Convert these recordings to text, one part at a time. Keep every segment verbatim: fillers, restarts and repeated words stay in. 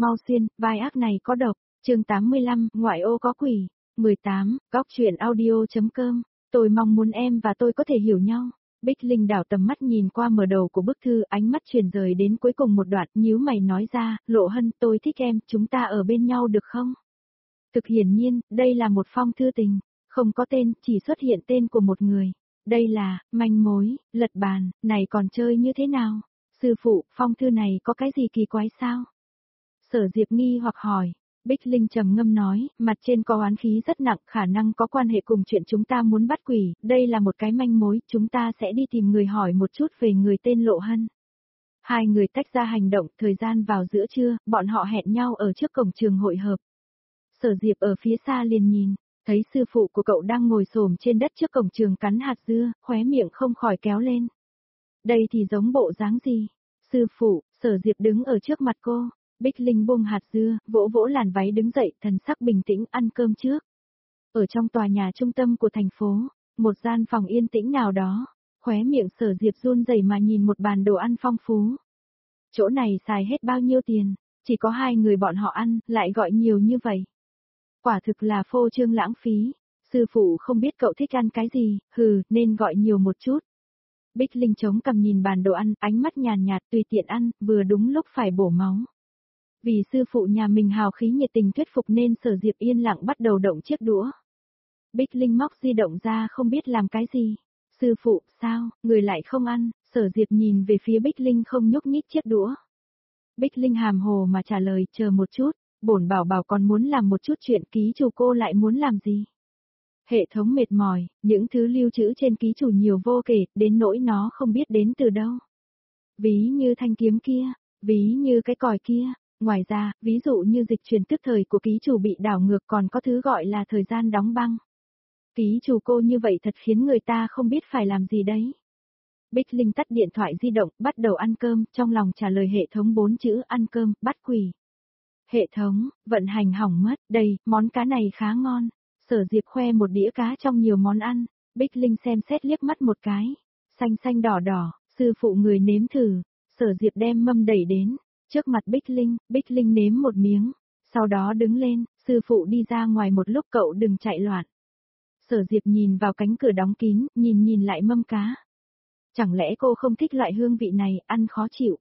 mau xuyên, vai ác này có độc. Chương tám mươi lăm, ngoại ô có quỷ. mười tám, góc truyện audio.com. Tôi mong muốn em và tôi có thể hiểu nhau. Bích Linh đảo tầm mắt nhìn qua mở đầu của bức thư, ánh mắt chuyển rời đến cuối cùng một đoạn, nhíu mày nói ra, Lộ Hân, tôi thích em, chúng ta ở bên nhau được không? Thực hiển nhiên, đây là một phong thư tình, không có tên, chỉ xuất hiện tên của một người. Đây là, manh mối, lật bàn, này còn chơi như thế nào? Sư phụ, phong thư này có cái gì kỳ quái sao? Sở Diệp nghi hoặc hỏi. Bích Linh trầm ngâm nói, mặt trên có oán khí rất nặng, khả năng có quan hệ cùng chuyện chúng ta muốn bắt quỷ, đây là một cái manh mối, chúng ta sẽ đi tìm người hỏi một chút về người tên Lộ Hân. Hai người tách ra hành động, thời gian vào giữa trưa, bọn họ hẹn nhau ở trước cổng trường hội hợp. Sở Diệp ở phía xa liền nhìn, thấy sư phụ của cậu đang ngồi xổm trên đất trước cổng trường cắn hạt dưa, khóe miệng không khỏi kéo lên. Đây thì giống bộ dáng gì? Sư phụ, Sở Diệp đứng ở trước mặt cô. Bích Linh buông hạt dưa, vỗ vỗ làn váy đứng dậy, thần sắc bình tĩnh, ăn cơm trước. Ở trong tòa nhà trung tâm của thành phố, một gian phòng yên tĩnh nào đó, khóe miệng Sở Diệp run rẩy mà nhìn một bàn đồ ăn phong phú. Chỗ này xài hết bao nhiêu tiền, chỉ có hai người bọn họ ăn, lại gọi nhiều như vậy. Quả thực là phô trương lãng phí, sư phụ không biết cậu thích ăn cái gì, hừ, nên gọi nhiều một chút. Bích Linh chống cằm nhìn bàn đồ ăn, ánh mắt nhàn nhạt tùy tiện ăn, vừa đúng lúc phải bổ máu. Vì sư phụ nhà mình hào khí nhiệt tình thuyết phục nên Sở Diệp yên lặng bắt đầu động chiếc đũa. Bích Linh móc di động ra không biết làm cái gì. Sư phụ, sao, người lại không ăn? Sở Diệp nhìn về phía Bích Linh không nhúc nhích chiếc đũa. Bích Linh hàm hồ mà trả lời, chờ một chút, bổn bảo bảo còn muốn làm một chút chuyện, ký chủ cô lại muốn làm gì? Hệ thống mệt mỏi, những thứ lưu trữ trên ký chủ nhiều vô kể, đến nỗi nó không biết đến từ đâu. Ví như thanh kiếm kia, ví như cái còi kia. Ngoài ra, ví dụ như dịch chuyển tức thời của ký chủ bị đảo ngược, còn có thứ gọi là thời gian đóng băng. Ký chủ cô như vậy thật khiến người ta không biết phải làm gì đấy. Bích Linh tắt điện thoại di động, bắt đầu ăn cơm, trong lòng trả lời hệ thống bốn chữ ăn cơm, bắt quỷ. Hệ thống, vận hành hỏng mất, đây, món cá này khá ngon. Sở Diệp khoe một đĩa cá trong nhiều món ăn, Bích Linh xem xét liếc mắt một cái. Xanh xanh đỏ đỏ, sư phụ người nếm thử. Sở Diệp đem mâm đẩy đến. Trước mặt Bích Linh, Bích Linh nếm một miếng, sau đó đứng lên, sư phụ đi ra ngoài một lúc, cậu đừng chạy loạn. Sở Diệp nhìn vào cánh cửa đóng kín, nhìn nhìn lại mâm cá. Chẳng lẽ cô không thích loại hương vị này, ăn khó chịu.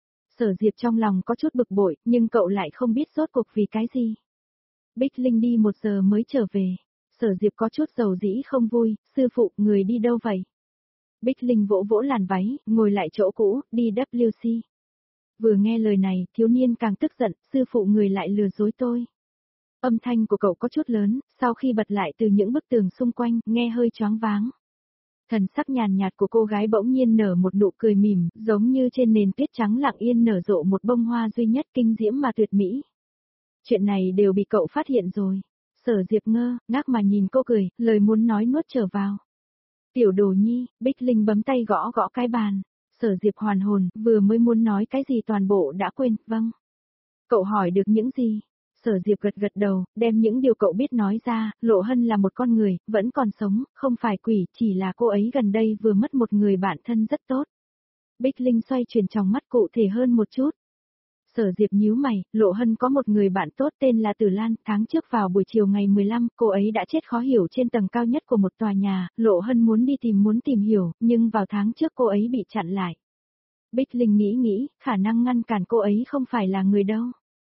Sở Diệp trong lòng có chút bực bội, nhưng cậu lại không biết rốt cuộc vì cái gì. Bích Linh đi một giờ mới trở về. Sở Diệp có chút dầu dĩ không vui, sư phụ, người đi đâu vậy? Bích Linh vỗ vỗ làn váy, ngồi lại chỗ cũ, đi W C. Vừa nghe lời này, thiếu niên càng tức giận, sư phụ người lại lừa dối tôi. Âm thanh của cậu có chút lớn, sau khi bật lại từ những bức tường xung quanh, nghe hơi choáng váng. Thần sắc nhàn nhạt của cô gái bỗng nhiên nở một nụ cười mỉm, giống như trên nền tuyết trắng lặng yên nở rộ một bông hoa duy nhất kinh diễm mà tuyệt mỹ. Chuyện này đều bị cậu phát hiện rồi. Sở Diệp ngơ, ngác mà nhìn cô cười, lời muốn nói nuốt trở vào. Tiểu đồ nhi, Bích Linh bấm tay gõ gõ cái bàn. Sở Diệp hoàn hồn, vừa mới muốn nói cái gì toàn bộ đã quên, vâng. Cậu hỏi được những gì? Sở Diệp gật gật đầu, đem những điều cậu biết nói ra, Lộ Hân là một con người, vẫn còn sống, không phải quỷ, chỉ là cô ấy gần đây vừa mất một người bạn thân rất tốt. Bích Linh xoay chuyển trong mắt cụ thể hơn một chút. Sở Diệp nhíu mày, Lộ Hân có một người bạn tốt tên là Tử Lan, tháng trước vào buổi chiều ngày mười lăm, cô ấy đã chết khó hiểu trên tầng cao nhất của một tòa nhà, Lộ Hân muốn đi tìm muốn tìm hiểu, nhưng vào tháng trước cô ấy bị chặn lại. Bích Linh nghĩ nghĩ, khả năng ngăn cản cô ấy không phải là người đâu.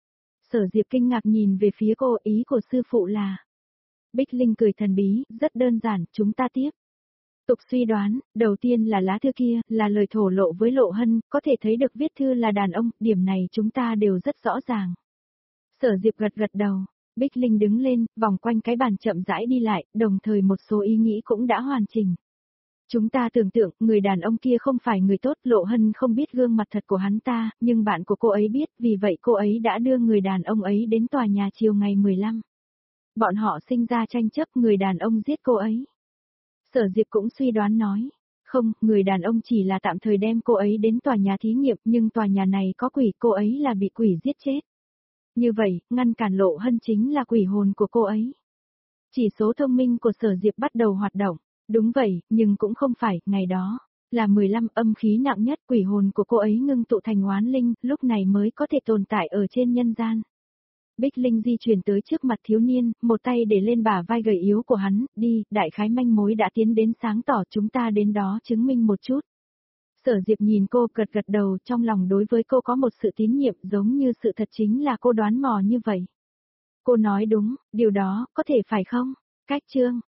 Sở Diệp kinh ngạc nhìn về phía cô, ý của sư phụ là. Bích Linh cười thần bí, rất đơn giản, chúng ta tiếp. Tục suy đoán, đầu tiên là lá thư kia, là lời thổ lộ với Lộ Hân, có thể thấy được viết thư là đàn ông, điểm này chúng ta đều rất rõ ràng. Sở Diệp gật gật đầu, Bích Linh đứng lên, vòng quanh cái bàn chậm rãi đi lại, đồng thời một số ý nghĩ cũng đã hoàn chỉnh. Chúng ta tưởng tượng, người đàn ông kia không phải người tốt, Lộ Hân không biết gương mặt thật của hắn ta, nhưng bạn của cô ấy biết, vì vậy cô ấy đã đưa người đàn ông ấy đến tòa nhà chiều ngày mười lăm. Bọn họ sinh ra tranh chấp, người đàn ông giết cô ấy. Sở Diệp cũng suy đoán nói, không, người đàn ông chỉ là tạm thời đem cô ấy đến tòa nhà thí nghiệm, nhưng tòa nhà này có quỷ, cô ấy là bị quỷ giết chết. Như vậy, ngăn cản Lộ Hân chính là quỷ hồn của cô ấy. Chỉ số thông minh của Sở Diệp bắt đầu hoạt động. Đúng vậy, nhưng cũng không phải, ngày đó. Là mười lăm, âm khí nặng nhất, quỷ hồn của cô ấy ngưng tụ thành oán linh, lúc này mới có thể tồn tại ở trên nhân gian. Bích Linh di chuyển tới trước mặt thiếu niên, một tay để lên bả vai gầy yếu của hắn, đi, đại khái manh mối đã tiến đến sáng tỏ, chúng ta đến đó chứng minh một chút. Sở Diệp nhìn cô gật gật đầu, trong lòng đối với cô có một sự tín nhiệm giống như sự thật chính là cô đoán mò như vậy. Cô nói đúng, điều đó, có thể phải không? Cách chương